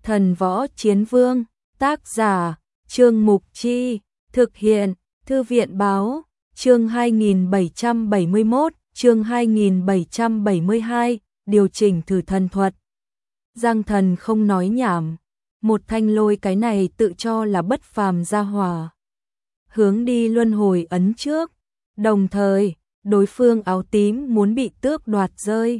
Thần Võ Chiến Vương, tác giả, Trương Mục Chi, thực hiện, Thư viện Báo, chương 2771, chương 2772, điều chỉnh thử thần thuật. Giang Thần không nói nhảm, một thanh lôi cái này tự cho là bất phàm gia hỏa. Hướng đi luân hồi ấn trước, đồng thời, đối phương áo tím muốn bị tước đoạt rơi.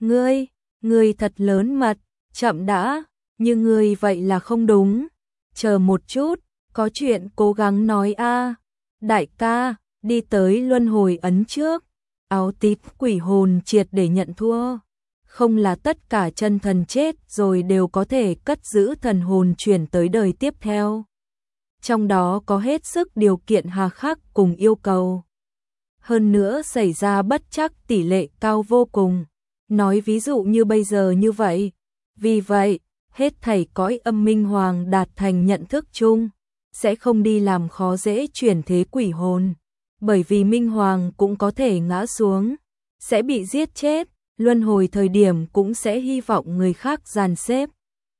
Ngươi thật lớn mật, chậm đã, như ngươi vậy là không đúng. Chờ một chút, có chuyện cố gắng nói a. Đại ca, đi tới luân hồi ấn trước. Áo tím quỷ hồn triệt để nhận thua. Không là tất cả chân thần chết rồi đều có thể cất giữ thần hồn chuyển tới đời tiếp theo. Trong đó có hết sức điều kiện hà khắc cùng yêu cầu. Hơn nữa xảy ra bất chắc tỷ lệ cao vô cùng. Nói ví dụ như bây giờ như vậy. Vì vậy, hết thảy cõi âm minh hoàng đạt thành nhận thức chung, sẽ không đi làm khó dễ chuyển thế quỷ hồn. Bởi vì minh hoàng cũng có thể ngã xuống, sẽ bị giết chết, luân hồi thời điểm cũng sẽ hy vọng người khác dàn xếp.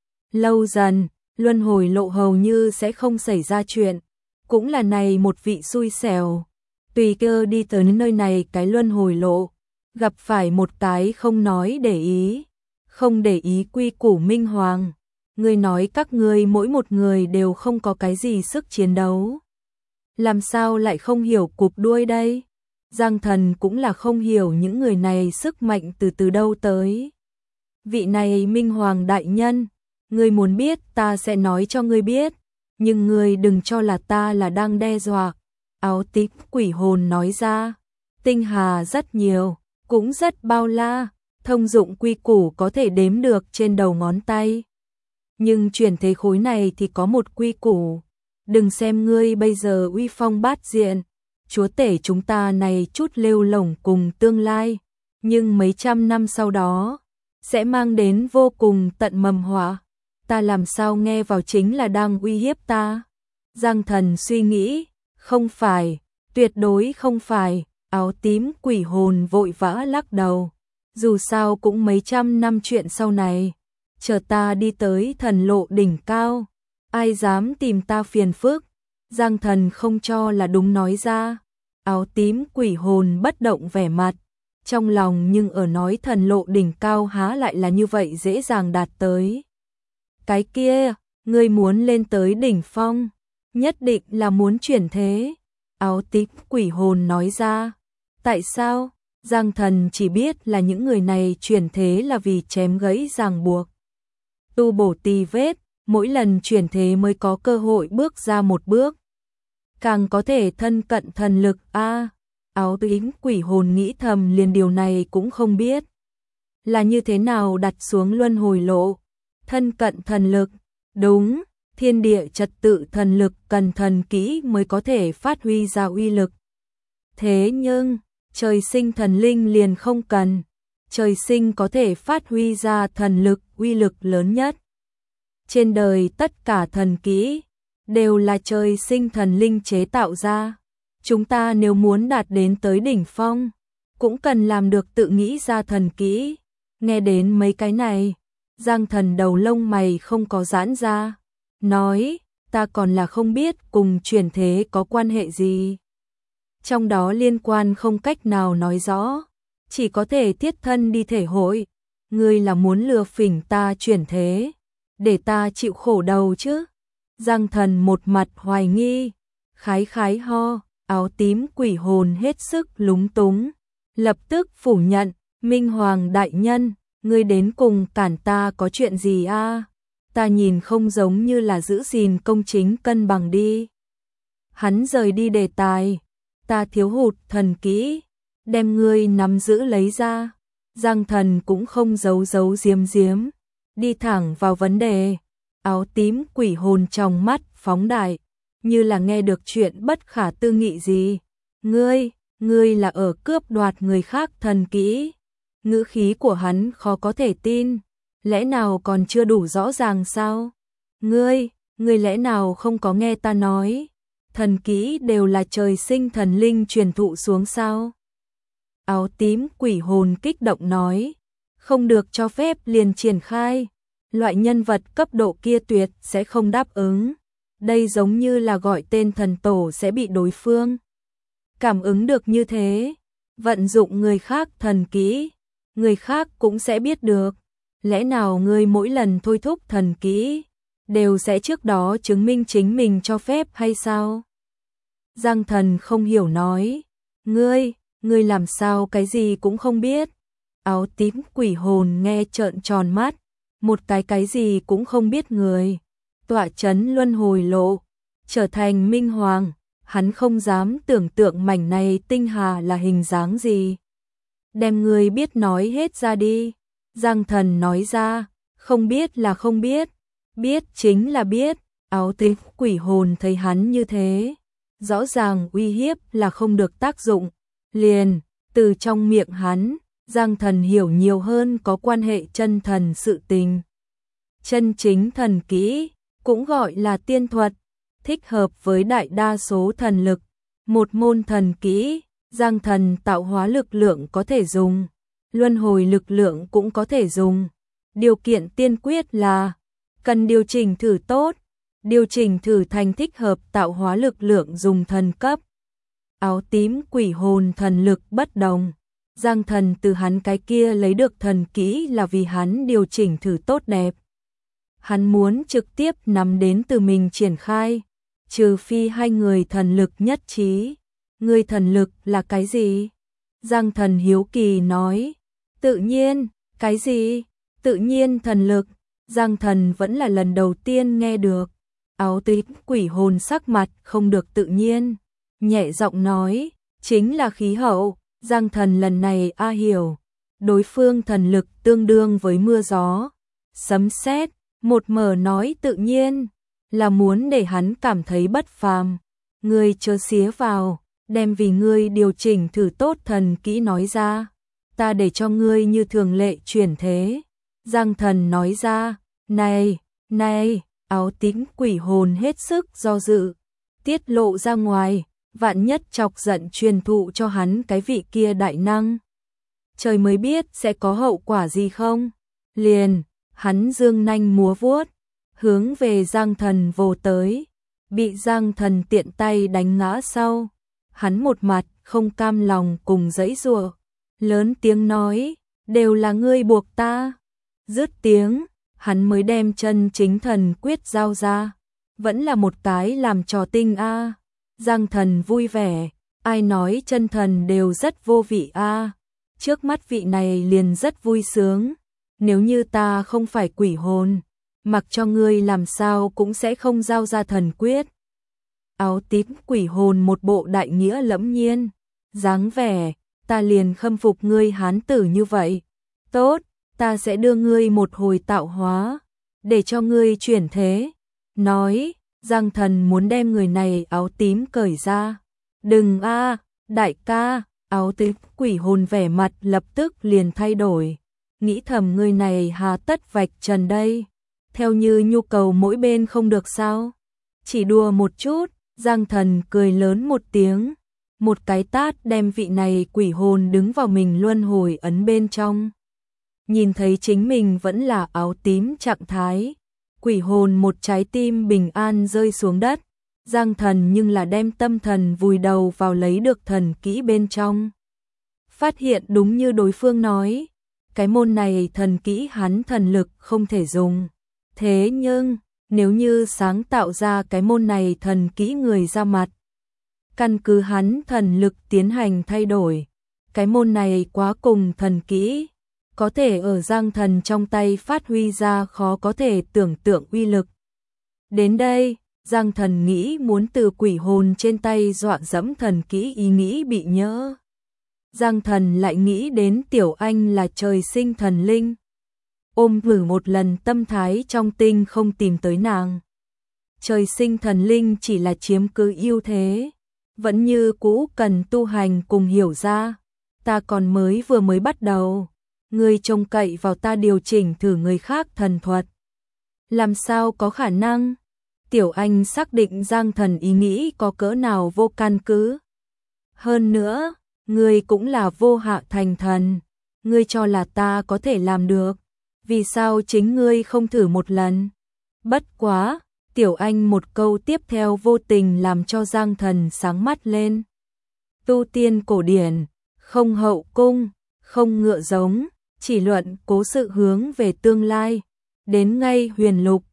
Lâu dần, luân hồi lộ hầu như sẽ không xảy ra chuyện, cũng là này một vị xui xẻo. Tùy cơ đi tới nơi này cái luân hồi lộ, gặp phải một cái không nói để ý, không để ý quy củ minh hoàng. Ngươi nói các ngươi mỗi một người đều không có cái gì sức chiến đấu. Làm sao lại không hiểu cụp đuôi đây? Giang Thần cũng là không hiểu những người này sức mạnh từ đâu tới. Vị này minh hoàng đại nhân, ngươi muốn biết ta sẽ nói cho ngươi biết, nhưng ngươi đừng cho là ta là đang đe dọa. Áo tím quỷ hồn nói ra, tinh hà rất nhiều, cũng rất bao la, thông dụng quy củ có thể đếm được trên đầu ngón tay. Nhưng chuyển thế khối này thì có một quy củ, đừng xem ngươi bây giờ uy phong bát diện, chúa tể chúng ta này chút lêu lổng cùng tương lai, nhưng mấy trăm năm sau đó, sẽ mang đến vô cùng tận mầm họa. Ta làm sao nghe vào chính là đang uy hiếp ta? Giang Thần suy nghĩ, không phải, tuyệt đối không phải. Áo tím quỷ hồn vội vã lắc đầu, dù sao cũng mấy trăm năm chuyện sau này, chờ ta đi tới thần lộ đỉnh cao, ai dám tìm ta phiền phức. Giang Thần không cho là đúng nói ra. Áo tím quỷ hồn bất động vẻ mặt, trong lòng nhưng ở nói thần lộ đỉnh cao há lại là như vậy dễ dàng đạt tới. Cái kia, ngươi muốn lên tới đỉnh phong, nhất định là muốn chuyển thế. Áo tím quỷ hồn nói ra. Tại sao? Giang Thần chỉ biết là những người này chuyển thế là vì chém gãy ràng buộc, tu bổ tì vết, mỗi lần chuyển thế mới có cơ hội bước ra một bước, càng có thể thân cận thần lực a. Áo tím quỷ hồn nghĩ thầm liền điều này cũng không biết là như thế nào đặt xuống luân hồi lộ. Thân cận thần lực, đúng, thiên địa trật tự thần lực cần thần kỹ mới có thể phát huy ra uy lực. Thế nhưng, trời sinh thần linh liền không cần, trời sinh có thể phát huy ra thần lực uy lực lớn nhất. Trên đời tất cả thần kỹ đều là trời sinh thần linh chế tạo ra. Chúng ta nếu muốn đạt đến tới đỉnh phong, cũng cần làm được tự nghĩ ra thần kỹ. Nghe đến mấy cái này, Giang Thần đầu lông mày không có giãn ra, nói, ta còn là không biết cùng chuyển thế có quan hệ gì. Trong đó liên quan không cách nào nói rõ, chỉ có thể thiết thân đi thể hội. Ngươi là muốn lừa phỉnh ta chuyển thế, để ta chịu khổ đầu chứ? Giang Thần một mặt hoài nghi, khái ho. Áo tím quỷ hồn hết sức lúng túng, lập tức phủ nhận, Minh Hoàng đại nhân, ngươi đến cùng cản ta có chuyện gì a? Ta nhìn không giống như là giữ gìn công chính cân bằng đi. Hắn rời đi đề tài, ta thiếu hụt thần kỹ, đem ngươi nắm giữ lấy ra. Giang Thần cũng không giấu giếm, đi thẳng vào vấn đề. Áo tím quỷ hồn trong mắt phóng đại, như là nghe được chuyện bất khả tư nghị gì. Ngươi là ở cướp đoạt người khác thần kỹ. Ngữ khí của hắn khó có thể tin, lẽ nào còn chưa đủ rõ ràng sao? Ngươi lẽ nào không có nghe ta nói, thần kỹ đều là trời sinh thần linh truyền thụ xuống sao? Áo tím quỷ hồn kích động nói, không được cho phép liền triển khai. Loại nhân vật cấp độ kia tuyệt sẽ không đáp ứng. Đây giống như là gọi tên thần tổ sẽ bị đối phương cảm ứng được như thế. Vận dụng người khác thần kỹ, người khác cũng sẽ biết được. Lẽ nào ngươi mỗi lần thôi thúc thần kỹ đều sẽ trước đó chứng minh chính mình cho phép hay sao? Giang Thần không hiểu nói, ngươi làm sao cái gì cũng không biết? Áo tím quỷ hồn nghe trợn tròn mắt, một cái gì cũng không biết người, tọa chấn luân hồi lộ, trở thành minh hoàng, hắn không dám tưởng tượng mảnh này tinh hà là hình dáng gì. Đem ngươi biết nói hết ra đi. Giang Thần nói ra, không biết là không biết, biết chính là biết. Áo tím quỷ hồn thấy hắn như thế, rõ ràng uy hiếp là không được tác dụng, liền từ trong miệng hắn, Giang Thần hiểu nhiều hơn có quan hệ chân thần sự tình. Chân chính thần kỹ, cũng gọi là tiên thuật, thích hợp với đại đa số thần lực. Một môn thần kỹ, Giang Thần tạo hóa lực lượng có thể dùng, luân hồi lực lượng cũng có thể dùng. Điều kiện tiên quyết là cần điều chỉnh thử tốt, điều chỉnh thử thành thích hợp tạo hóa lực lượng dùng thần cấp. Áo tím quỷ hồn thần lực bất đồng. Giang Thần từ hắn cái kia lấy được thần kỹ là vì hắn điều chỉnh thử tốt đẹp. Hắn muốn trực tiếp nắm đến từ mình triển khai, trừ phi hai người thần lực nhất trí. Ngươi thần lực là cái gì? Giang Thần hiếu kỳ nói. Tự nhiên, cái gì? Tự nhiên thần lực. Giang Thần vẫn là lần đầu tiên nghe được. Áo tím quỷ hồn sắc mặt không được tự nhiên, nhẹ giọng nói, chính là khí hậu. Giang Thần lần này hiểu, đối phương thần lực tương đương với mưa gió, sấm sét, một mở nói tự nhiên, là muốn để hắn cảm thấy bất phàm. Ngươi chớ xía vào, đem vì ngươi điều chỉnh thử tốt thần kỹ nói ra, ta để cho ngươi như thường lệ chuyển thế. Giang Thần nói ra, này, áo tím quỷ hồn hết sức do dự, tiết lộ ra ngoài, vạn nhất chọc giận truyền thụ cho hắn cái vị kia đại năng. Trời mới biết sẽ có hậu quả gì không? Liền, hắn dương nanh múa vuốt, hướng về Giang Thần vồ tới, bị Giang Thần tiện tay đánh ngã sau. Hắn một mặt không cam lòng cùng giãy giụa, lớn tiếng nói, đều là ngươi buộc ta. Dứt tiếng, hắn mới đem chân chính thần quyết giao ra, vẫn là một cái làm trò tinh a. Giang Thần vui vẻ, ai nói chân thần đều rất vô vị a, trước mắt vị này liền rất vui sướng, nếu như ta không phải quỷ hồn, mặc cho ngươi làm sao cũng sẽ không giao ra thần quyết. Áo tím quỷ hồn một bộ đại nghĩa lẫm nhiên, dáng vẻ, ta liền khâm phục ngươi hán tử như vậy. Tốt, ta sẽ đưa ngươi một hồi tạo hóa, để cho ngươi chuyển thế. Nói, Giang Thần muốn đem người này áo tím cởi ra. Đừng a, đại ca. Áo tím quỷ hồn vẻ mặt lập tức liền thay đổi, nghĩ thầm người này hà tất vạch trần đây, theo như nhu cầu mỗi bên không được sao? Chỉ đùa một chút. Giang Thần cười lớn một tiếng, một cái tát đem vị này quỷ hồn đứng vào mình luân hồi ấn bên trong. Nhìn thấy chính mình vẫn là áo tím trạng thái, quỷ hồn một trái tim bình an rơi xuống đất. Giang Thần nhưng là đem tâm thần vùi đầu vào lấy được thần kỹ bên trong. Phát hiện đúng như đối phương nói, cái môn này thần kỹ hắn thần lực không thể dùng. Thế nhưng, nếu như sáng tạo ra cái môn này thần kỹ người ra mặt, căn cứ hắn thần lực tiến hành thay đổi, cái môn này quá cùng thần kỹ, có thể ở Giang Thần trong tay phát huy ra khó có thể tưởng tượng uy lực. Đến đây, Giang Thần nghĩ muốn từ quỷ hồn trên tay dọa dẫm thần kỹ ý nghĩ bị nhỡ. Giang Thần lại nghĩ đến Tiểu Anh là trời sinh thần linh, ôm thử một lần tâm thái trong tinh không tìm tới nàng. Trời sinh thần linh chỉ là chiếm cứ ưu thế, vẫn như cũ cần tu hành cùng hiểu ra. Ta còn vừa mới bắt đầu, ngươi trông cậy vào ta điều chỉnh thử người khác thần thuật, làm sao có khả năng? Tiểu Anh xác định Giang Thần ý nghĩ có cỡ nào vô căn cứ. Hơn nữa, ngươi cũng là vô hạ thành thần, ngươi cho là ta có thể làm được. vì sao chính ngươi không thử một lần? Bất quá, Tiểu Anh một câu tiếp theo vô tình làm cho Giang Thần sáng mắt lên. Tu tiên cổ điển, không hậu cung, không ngựa giống, chỉ luận cố sự hướng về tương lai. Đến ngay huyền lục,